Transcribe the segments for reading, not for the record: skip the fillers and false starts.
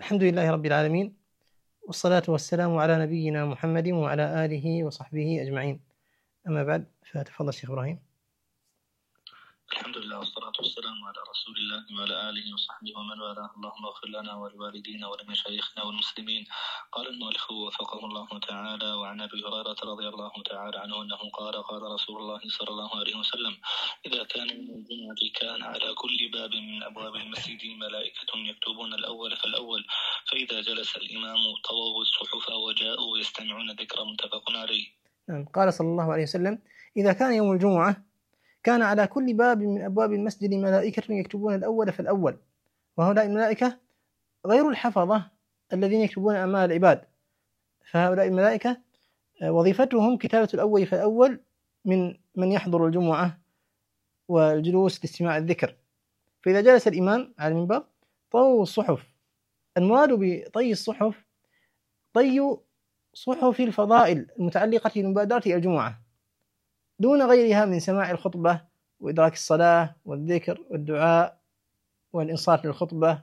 الحمد لله رب العالمين، والصلاة والسلام على نبينا محمد وعلى آله وصحبه أجمعين. أما بعد، فتفضل شيخ إبراهيم. الحمد لله والصلاة والسلام على رسول الله وعلى آله وصحبه ومن والاه. اللهم اغفر لنا ولوالدينا ولمشايخنا والمسلمين. قال المؤلف وفقه الله تعالى: وعن أبي هريرة رضي الله تعالى عنه أنه قال رسول الله صلى الله عليه وسلم: إذا كان يوم الجمعة كان على كل باب من أبواب المسجد ملائكة يكتبون الأول فالأول، فإذا جلس الإمام طووا الصحف وجاءوا يستمعون ذكر. متفق عليه. قال صلى الله عليه وسلم: إذا كان يوم الجمعة كان على كل باب من أبواب المسجد ملائكة يكتبون الأول فالأول. وهؤلاء الملائكة غير الحفظة الذين يكتبون أعمال العباد، فهؤلاء الملائكة وظيفتهم كتابة الأول فالأول من يحضر الجمعة والجلوس لاستماع الذكر. فإذا جلس الإمام على المنبر طووا الصحف. المراد بطي الصحف طي صحف الفضائل المتعلقة بالمبادرة إلى الجمعة دون غيرها من سماع الخطبة وإدراك الصلاة والذكر والدعاء والإنصات للخطبة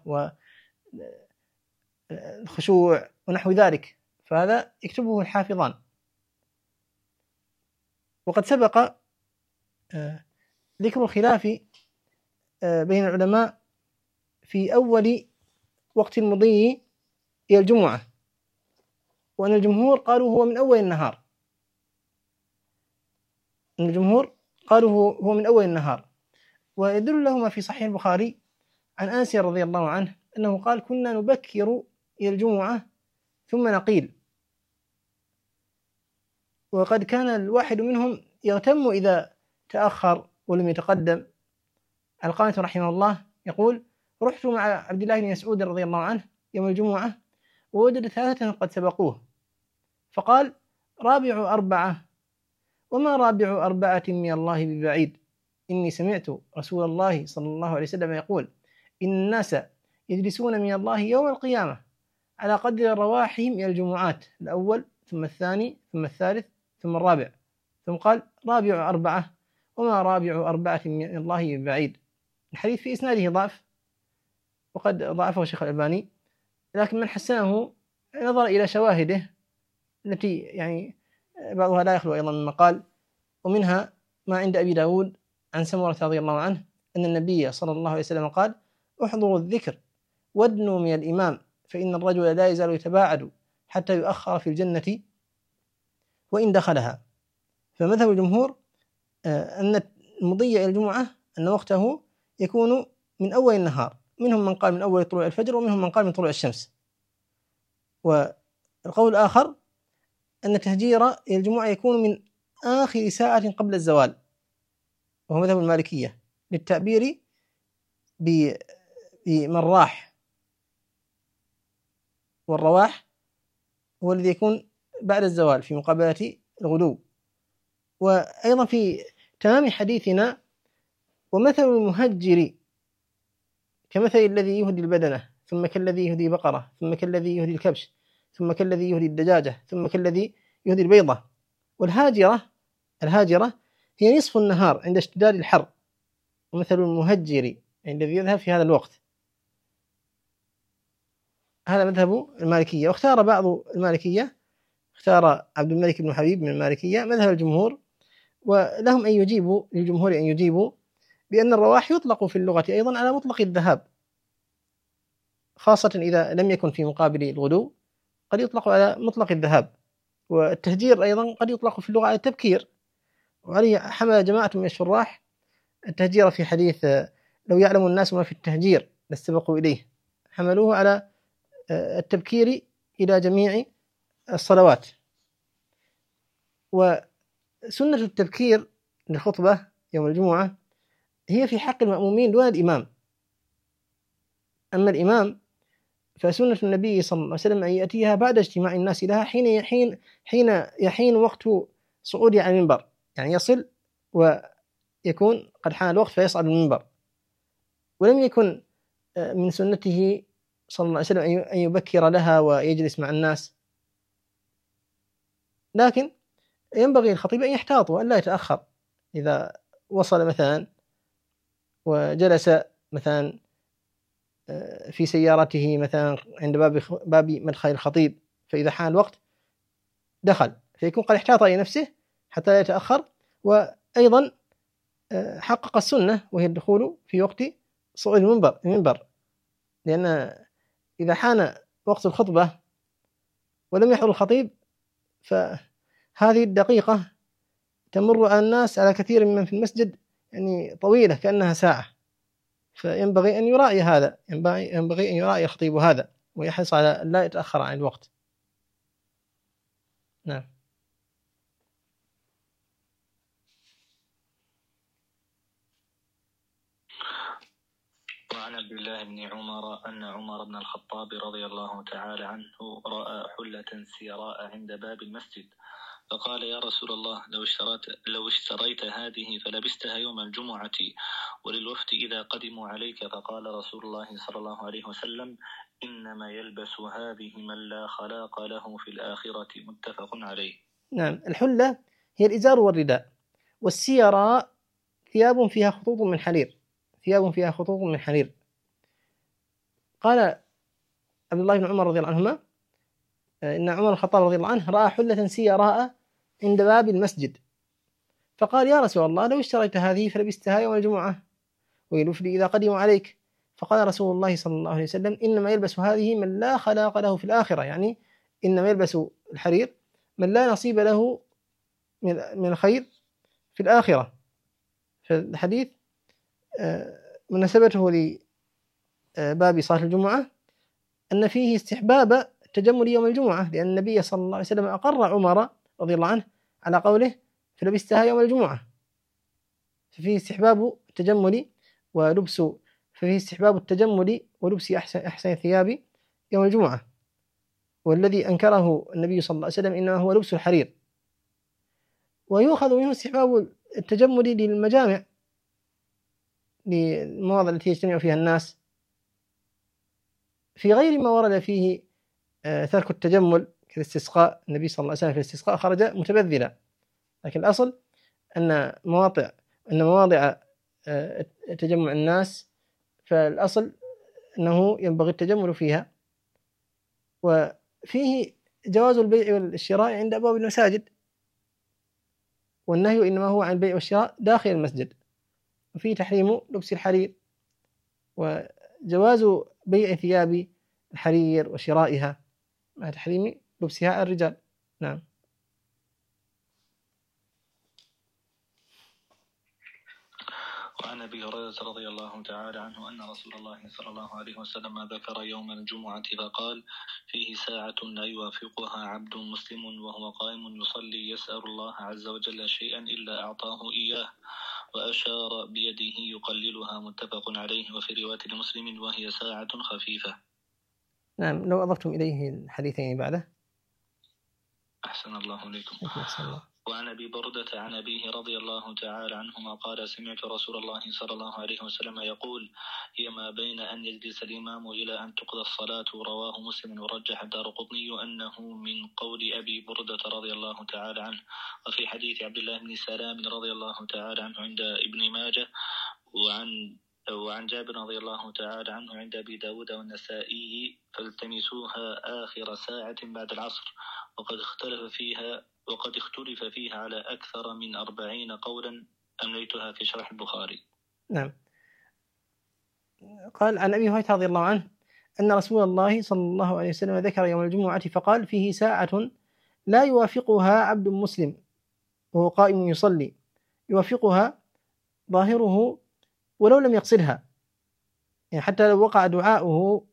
والخشوع ونحو ذلك، فهذا يكتبه الحافظان. وقد سبق ذكر الخلاف بين العلماء في أول وقت المضي إلى الجمعة، وأن الجمهور قالوا هو من أول النهار. هو من أول النهار. ويدل لهما في صحيح البخاري عن أنس رضي الله عنه أنه قال: كنا نبكر إلى الجمعة ثم نقيل. وقد كان الواحد منهم يغتم إذا تأخر ولم يتقدم. القانت رحمه الله يقول: رحت مع عبد الله بن مسعود رضي الله عنه يوم الجمعة ووجد 3 قد سبقوه، فقال: رابع 4. وما رابع 4 من الله ببعيد، إني سمعت رسول الله صلى الله عليه وسلم يقول: إن الناس يجلسون من الله يوم القيامة على قدر رواحهم إلى الجمعات، الأول ثم الثاني ثم الثالث ثم الرابع، ثم قال: رابع 4. وما رابع 4 من الله ببعيد. الحديث في إسناده ضعف، وقد ضعفه الشيخ الألباني، لكن من حسنه نظر إلى شواهده التي يعني بعضها لا يخلو أيضا من مقال. ومنها ما عند أبي داود عن سمرة رضي الله عنه أن النبي صلى الله عليه وسلم قال: احضروا الذكر وادنوا من الإمام، فإن الرجل لا يزال يتباعد حتى يؤخر في الجنة وإن دخلها. فمذهب الجمهور أن المضي إلى الجمعة أن وقته يكون من أول النهار، منهم من قال من أول طلوع الفجر، ومنهم من قال من طلوع الشمس. والقول الآخر أن التهجير إلى الجمعة يكون من آخر ساعة قبل الزوال، وهو مذهب المالكية للتعبير بمن راح، والرواح هو الذي يكون بعد الزوال في مقابلة الغدو. وأيضا في تمام حديثنا: ومثل المهجر كمثل الذي يهدي البدنة، ثم كالذي يهدي بقرة، ثم كالذي يهدي الكبش، ثم كالذي يهدي الدجاجة، ثم كالذي يهدي البيضة. والهاجرة هي نصف النهار عند اشتداد الحر، ومثل المهجر الذي يذهب في هذا الوقت. هذا مذهب المالكية. واختار بعض المالكية، اختار عبد الملك بن حبيب من المالكية مذهب الجمهور، ولهم أن يجيبوا للجمهور أن يجيبوا بأن الرواح يطلق في اللغة أيضا على مطلق الذهاب، خاصة إذا لم يكن في مقابل الغدو، قد يطلق على مطلق الذهاب. والتهجير أيضا قد يطلق في اللغة على التبكير، وعليه حمل جماعة من الشراح التهجير في حديث: لو يعلم الناس ما في التهجير لاستبقوا إليه، حملوه على التبكير إلى جميع الصلوات. وسنة التبكير للخطبة يوم الجمعة هي في حق المأمومين دون الإمام. أما الإمام فسنة النبي صلى الله عليه وسلم أن يأتيها بعد اجتماع الناس لها حين يحين وقت صعوده على المنبر، يعني يصل ويكون قد حان الوقت فيصعد المنبر. ولم يكن من سنته صلى الله عليه وسلم أن يبكر لها ويجلس مع الناس، لكن ينبغي الخطيب أن يحتاط وأن لا يتأخر. إذا وصل مثلا وجلس مثلا في سيارته مثلا عند باب مدخل الخطيب، فإذا حان الوقت دخل، فيكون قد احتاط لنفسه حتى لا يتأخر. وأيضا حقق السنة وهي الدخول في وقت صعود المنبر، لأن إذا حان وقت الخطبة ولم يحضر الخطيب فهذه الدقيقة تمر على الناس على كثير من في المسجد يعني طويلة كأنها ساعة، فينبغي أن يراعي هذا، ينبغي أن يراعي الخطيب هذا ويحرص على أن لا يتأخر عن الوقت. نعم. وعن عبد الله بن عمر أن عمر بن الخطاب رضي الله تعالى عنه رأى حلة سيراء عند باب المسجد، فقال: يا رسول الله، لو اشتريت هذه فلبستها يوم الجمعة وللوفد إذا قدموا عليك. فقال رسول الله صلى الله عليه وسلم: إنما يلبس هذه من لا خلاق له في الآخرة. متفق عليه. نعم. الحلة هي الإزار والرداء، والسيراء ثياب فيها خطوط من حرير. قال عبد الله بن عمر رضي الله عنهما إن عمر الخطاب رضي الله عنه رأى حلة سيراء عند باب المسجد، فقال: يا رسول الله، لو اشتريت هذه فلبستها يوم الجمعة وللوفد إذا قدموا عليك. فقال رسول الله صلى الله عليه وسلم: إنما يلبس هذه من لا خلاق له في الآخرة، يعني إنما يلبس الحرير من لا نصيب له من الخير في الآخرة. فالحديث مناسبته لباب صلاة الجمعة أن فيه استحباب التجمل يوم الجمعة، لأن النبي صلى الله عليه وسلم أقر عمر رضي الله عنه على قوله: فلبستها يوم الجمعة. ففيه استحباب التجمل ولبس أحسن الثياب يوم الجمعة، والذي أنكره النبي صلى الله عليه وسلم إنما هو لبس الحرير. ويؤخذ منه استحباب التجمل للمجامع، للمواضع التي يجتمع فيها الناس، في غير ما ورد فيه ترك التجمل كالاستسقاء. النبي صلى الله عليه وسلم في الاستسقاء خرج متبذلا، لكن الأصل أن مواضع تجمع الناس فالأصل أنه ينبغي التجمل فيها. وفيه جواز البيع والشراء عند أبواب المساجد، والنهي إنما هو عن البيع والشراء داخل المسجد، وفيه تحريم لبس الحرير وجواز بيع ثياب الحرير وشرائها مع تحريم لبسها على الرجال. نعم. وعن أبي هريرة رضي الله تعالى عنه أن رسول الله صلى الله عليه وسلم ذكر يوم الجمعة فقال: فيه ساعة لا يوافقها عبد مسلم وهو قائم يصلي يسأل الله عز وجل شيئا إلا أعطاه إياه، وأشار بيده يقللها. متفق عليه. وفي رواية لمسلم: وهي ساعة خفيفة. نعم. لو أضفتم إليه الحديثين بعده. أحسن الله إليكم. أحسن الله. وعن أبي بردة عن أبيه رضي الله تعالى عنهما قال: سمعت رسول الله صلى الله عليه وسلم يقول: هي ما بين أن يجلس الإمام إلى أن تقضى الصلاة. رواه مسلم. ورجح الدارقطني أنه من قول أبي بردة رضي الله تعالى عنه. وفي حديث عبد الله بن سلام رضي الله تعالى عنه عند ابن ماجه، وعن جابر رضي الله تعالى عنه عند أبي داود والنسائي: فالتمسوها آخر ساعة بعد العصر. وقد اختلف فيها على أكثر من 40 قولا، أمليتها في شرح البخاري. نعم. قال عن أبي هريرة رضي الله عنه أن رسول الله صلى الله عليه وسلم ذكر يوم الجمعة فقال: فيه ساعة لا يوافقها عبد مسلم وهو قائم يصلي، يوافقها ظاهره ولو لم يقصدها، يعني حتى لو وقع دعاؤه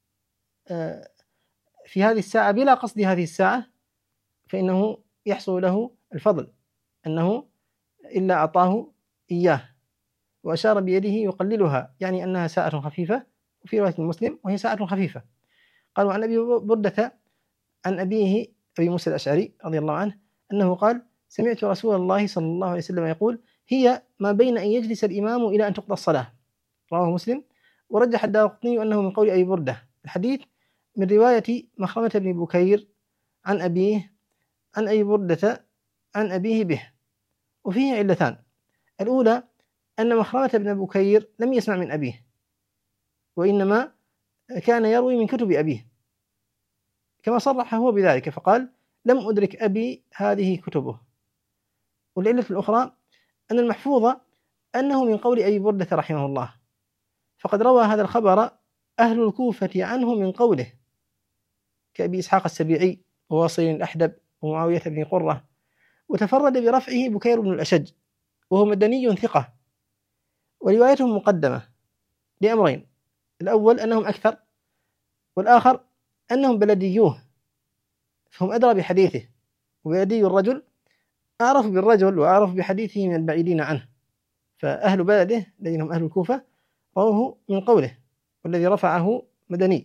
في هذه الساعة بلا قصد هذه الساعة فإنه يحصل له الفضل، أنه إلا أعطاه إياه. وأشار بيده يقللها، يعني أنها ساعة خفيفة. وفي رواية مسلم: وهي ساعة خفيفة. قالوا عن أبي بردة عن أبيه أبي موسى الأشعري رضي الله عنه أنه قال: سمعت رسول الله صلى الله عليه وسلم يقول: هي ما بين أن يجلس الإمام إلى أن تقضى الصلاة. رواه مسلم. ورجح الدارقطني أنه من قول أبي بردة. الحديث من رواية مخرمة بن بكير عن أبيه عن أبي بردة عن أبيه به، وفيه علتان: الأولى أن مخرمة بن بكير لم يسمع من أبيه، وإنما كان يروي من كتب أبيه، كما صرح هو بذلك فقال: لم أدرك أبي هذه كتبه. والعلة الأخرى أن المحفوظ أنه من قول أبي بردة رحمه الله، فقد روى هذا الخبر أهل الكوفة عنه من قوله، كأبي إسحاق السبيعي وواصل الأحدب ومعاوية بن قرة. وتفرد برفعه بكير بن الأشج وهو مدني ثقة، وروايتهم مقدمة لأمرين: الأول أنهم أكثر، والآخر أنهم بلديوه فهم أدرى بحديثه، وبلدي الرجل أعرف بالرجل وأعرف بحديثه من البعيدين عنه، فأهل بلده الذين هم أهل الكوفة رواه من قوله، والذي رفعه مدني.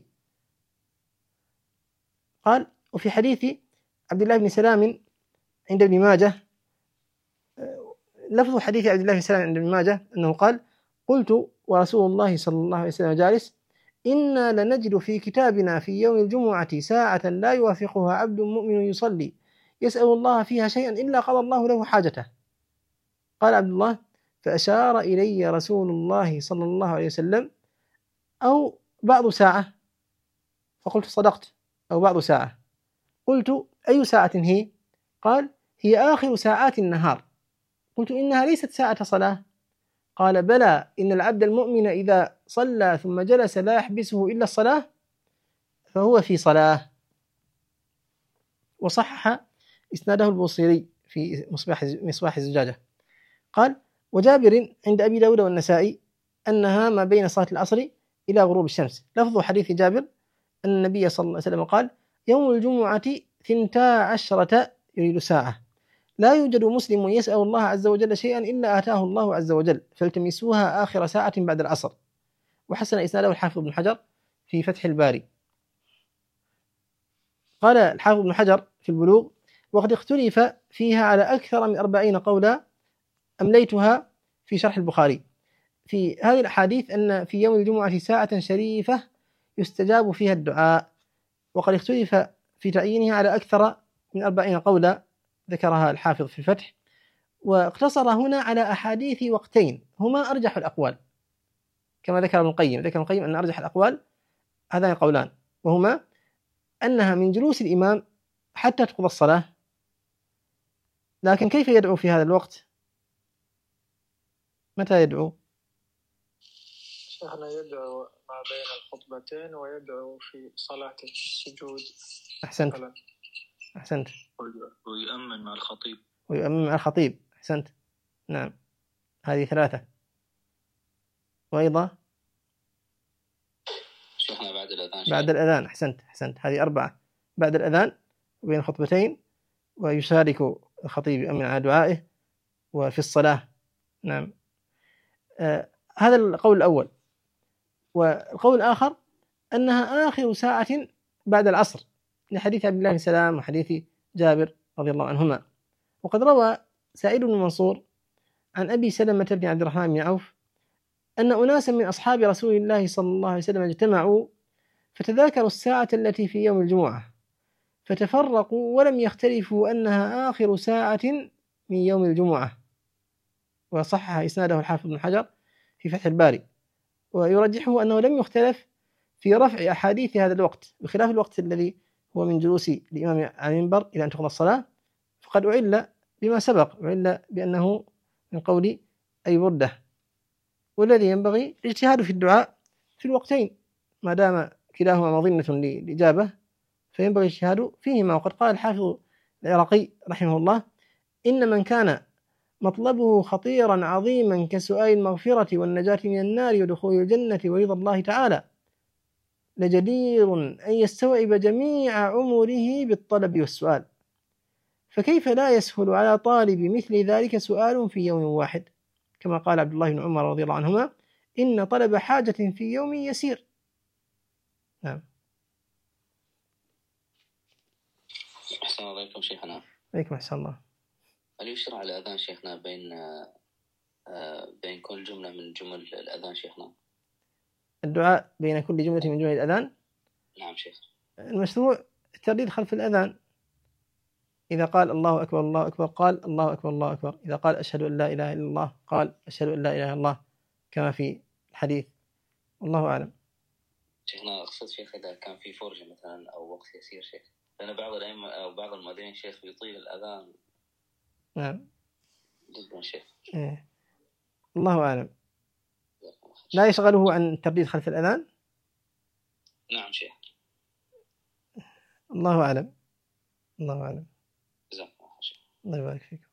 قال: وفي حديث عبد الله بن سلام عند ابن ماجه، لفظ حديث عبد الله بن سلام عند ابن ماجه أنه قال: قلت ورسول الله صلى الله عليه وسلم جالس: إنا لنجد في كتابنا في يوم الجمعة ساعة لا يوافقها عبد مؤمن يصلي يسأل الله فيها شيئا إلا قضى الله له حاجته. قال عبد الله: فأشار إلي رسول الله صلى الله عليه وسلم: أو بعض ساعة. فقلت: صدقت، أو بعض ساعة. قلت: أي ساعة هي؟ قال: هي آخر ساعات النهار. قلت: إنها ليست ساعة صلاة. قال: بلى، إن العبد المؤمن إذا صلى ثم جلس لا يحبسه إلا الصلاة فهو في صلاة. وصحح إسناده البوصيري في مصباح الزجاجة. قال: وجابر عند أبي داود والنسائي أنها ما بين صلاة العصر إلى غروب الشمس. لفظ حديث جابر أن النبي صلى الله عليه وسلم قال: يوم الجمعة 12 يريد ساعة، لا يوجد مسلم يسأل الله عز وجل شيئا إلا آتاه الله عز وجل، فالتمسوها آخر ساعة بعد العصر. وحسن إسناده الحافظ بن حجر في فتح الباري. قال الحافظ بن حجر في البلوغ: وقد اختلف فيها على أكثر من 40 قولا، أمليتها في شرح البخاري. في هذه الأحاديث أن في يوم الجمعة ساعة شريفة يستجاب فيها الدعاء، وقد اختلف في تعيينها على أكثر من 40 قولا ذكرها الحافظ في الفتح، واقتصر هنا على أحاديث وقتين هما أرجح الأقوال، كما ذكر ابن القيم. ذكر ابن القيم أن أرجح الأقوال هذان القولان، وهما أنها من جلوس الإمام حتى تقضى الصلاة. لكن كيف يدعو في هذا الوقت؟ متى يدعو؟ شيخنا يدعو ما بين الخطبتين، ويدعو في صلاة السجود. أحسنت. ويؤمن مع الخطيب. أحسنت. نعم، هذه 3. وأيضا شيخنا بعد الأذان. أحسنت. هذه 4 بعد الأذان وبين الخطبتين، ويشارك الخطيب يؤمن على دعائه وفي الصلاة. نعم. هذا القول الأول. والقول الآخر أنها آخر ساعة بعد العصر، لحديث عبد الله بن سلام وحديث جابر رضي الله عنهما. وقد روى سعيد بن منصور عن أبي سلمة بن عبد الرحمن بن عوف أن أناسا من أصحاب رسول الله صلى الله عليه وسلم اجتمعوا فتذاكروا الساعة التي في يوم الجمعة، فتفرقوا ولم يختلفوا أنها آخر ساعة من يوم الجمعة. وصحح إسناده الحافظ بن حجر في فتح الباري، ويرجحه أنه لم يختلف في رفع أحاديث هذا الوقت، بخلاف الوقت الذي هو من جلوس الإمام على المنبر إلى أن تقضى الصلاة، فقد أعل بما سبق، أعل بأنه من قول أبي بردة. والذي ينبغي الاجتهاد في الدعاء في الوقتين ما دام كلاهما مظنة للإجابة، فينبغي الاجتهاد فيهما. وقد قال الحافظ العراقي رحمه الله: إن من كان مطلبه خطيرا عظيما كسؤال المغفرة والنجاة من النار ودخول الجنة ورضا الله تعالى لجدير أن يستوعب جميع عمره بالطلب والسؤال، فكيف لا يسهل على طالب مثل ذلك سؤال في يوم واحد، كما قال عبد الله بن عمر رضي الله عنهما: إن طلب حاجة في يوم يسير. نعم. أحسن الله عليكم شيخنا. عليكم أحسن الله. هل يشرع الأذان شيخنا بين كل جملة من جمل الأذان شيخنا؟ الدعاء بين كل جملة من جمل الأذان؟ نعم شيخ. المشروع الترديد خلف الأذان، إذا قال الله أكبر الله أكبر قال الله أكبر الله أكبر، إذا قال أشهد أن لا إله إلا الله قال أشهد أن لا إله إلا الله، كما في الحديث. والله أعلم. شيخنا أقصد شيخ إذا كان في فرجة مثلا أو وقت يسير شيخ، لأن بعض الأئمة أو بعض المؤذنين شيخ يطيل الأذان. نعم جدا شيخ. الله أعلم. لا يشغله عن ترديد خلف الأذان؟ نعم شيخ. الله أعلم. الله أعلم. جزاك الله خير. الله يبارك فيكم.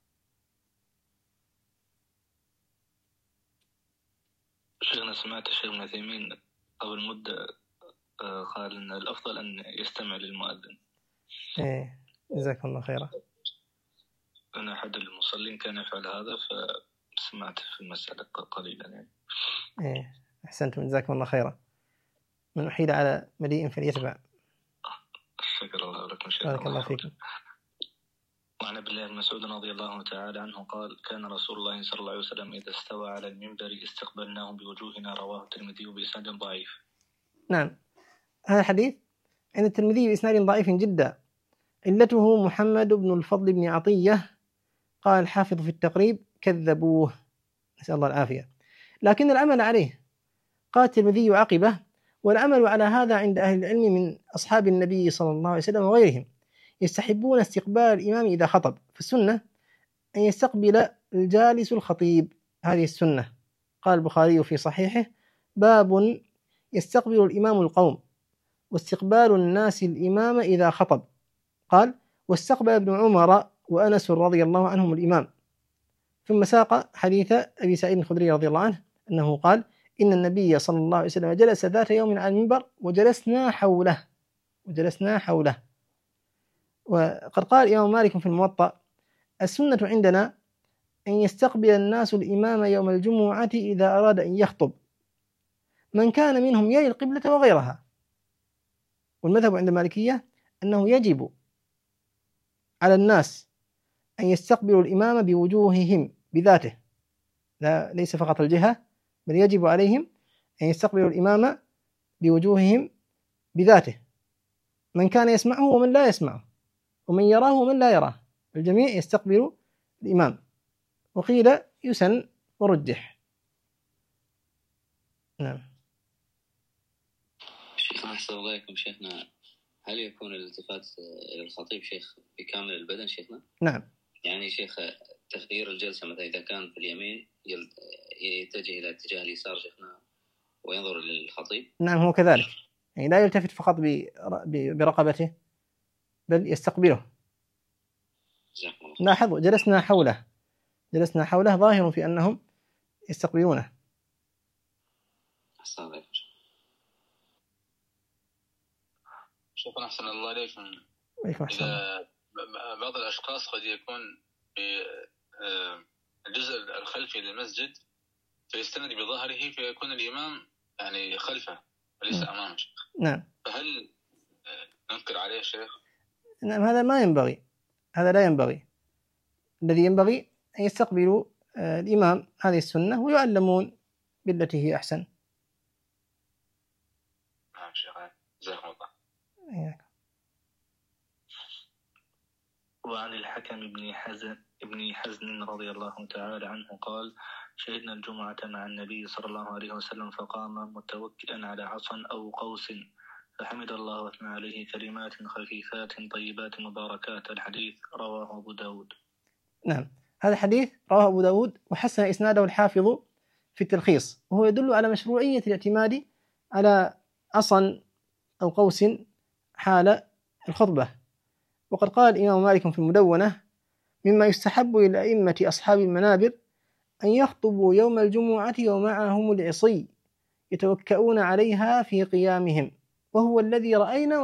شيخنا سمعت الشيخ ابن عثيمين قبل مدة قال أن الأفضل أن يستمع للمؤذن. جزاكم الله خيرا. أنا أحد المصلين كان يفعل هذا فسمعت في المسألة قليلا يعني. أحسنتم جزاكم الله خيرا. من أحيل على مليء فليتبع. شكر الله لكم شيخ. بارك الله فيكم. وعن ابن الله بن مسعود رضي الله تعالى عنه قال كان رسول الله صلى الله عليه وسلم إذا استوى على المنبر استقبلناه بوجوهنا، رواه الترمذي بإسناد ضعيف. نعم، هذا الحديث عند الترمذي بإسناد ضعيف جدا، علته محمد بن الفضل بن عطية، قال الحافظ في التقريب كذبوه، نسأل الله العافية، لكن العمل عليه. قال الترمذي عقبه: والعمل على هذا عند أهل العلم من أصحاب النبي صلى الله عليه وسلم وغيرهم، يستحبون استقبال الإمام إذا خطب، فالسنة أن يستقبل الجالس الخطيب، هذه السنة. قال البخاري في صحيحه: باب يستقبل الإمام القوم واستقبال الناس الإمام إذا خطب. قال: واستقبل ابن عمر وأنس رضي الله عنهم الإمام. ثم ساق حديث أبي سعيد الخدري رضي الله عنه أنه قال: إن النبي صلى الله عليه وسلم جلس ذات يوم على المنبر وجلسنا حوله. وقد قال الإمام مالك في الموطأ: السنة عندنا أن يستقبل الناس الإمام يوم الجمعة إذا أراد أن يخطب، من كان منهم يلي القبلة وغيرها. والمذهب عند المالكية أنه يجب على الناس أن يستقبلوا الإمام بوجوههم بذاته، لا ليس فقط الجهة، بل يجب عليهم أن يستقبلوا الإمام بوجوههم بذاته، من كان يسمعه ومن لا يسمعه، ومن يراه ومن لا يراه، الجميع يستقبل الإمام. وقيل يسن ورجح. نعم. شيخنا أحسن الله إليكم شيخنا، هل يكون الالتفات إلى الخطيب شيخ بكامل البدن شيخنا؟ نعم. يعني شيخ تغيير الجلسة مثلا إذا كان في اليمين يتجه إلى اتجاه اليسار شيخنا وينظر للخطيب؟ نعم هو كذلك، يعني لا يلتفت فقط برقبته بل يستقبله. لاحظوا جلسنا حوله ظاهر في أنهم يستقبلونه. أحسن الله عليكم شكرا. أحسن الله عليكم. إذا بعض الأشخاص قد يكون في الجزء الخلفي للمسجد فيستند بظهره فيكون الإمام يعني خلفه وليس أمامه. نعم. فهل ننكر عليه شيخ؟ نعم، هذا ما ينبغي، هذا لا ينبغي. الذي ينبغي أن يستقبلوا الإمام، هذه السنة، ويعلمون بالتي هي أحسن. نعم شيخ، جزاكم الله. وعن الحكم ابن حزن رضي الله تعالى عنه قال: شهدنا الجمعة مع النبي صلى الله عليه وسلم فقام متوكئا على عصا أو قوس فحمد الله واثنى عليه كلمات خفيفات طيبات مباركات. الحديث رواه أبو داود. نعم، هذا الحديث رواه أبو داود وحسن إسناده الحافظ في التلخيص، وهو يدل على مشروعية الاعتماد على عصا أو قوس حال الخطبة. وقد قال الإمام مالك في المدونة: مما يستحب للأئمة أصحاب المنابر أن يخطبوا يوم الجمعة ومعهم العصي يتوكؤون عليها في قيامهم، وهو الذي رأينا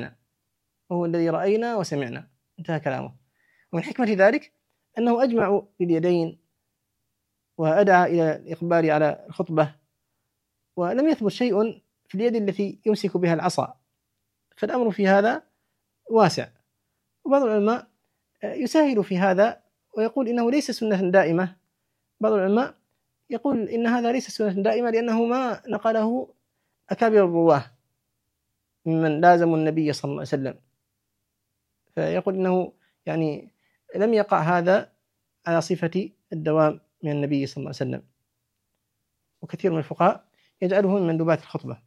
وسمعنا. انتهى كلامه. ومن حكمة ذلك أنه أجمع باليدين وأدعى إلى الإقبال على الخطبة، ولم يثبت شيء في اليد التي يمسك بها العصا، فالأمر في هذا واسع. وبعض العلماء يسهل في هذا ويقول إنه ليس سنة دائمة. بعض العلماء يقول إن هذا ليس سنة دائمة لأنه ما نقله أكابر الرواه ممن لازموا النبي صلى الله عليه وسلم، فيقول إنه يعني لم يقع هذا على صفة الدوام من النبي صلى الله عليه وسلم. وكثير من الفقهاء يجعله من مندوبات الخطبة.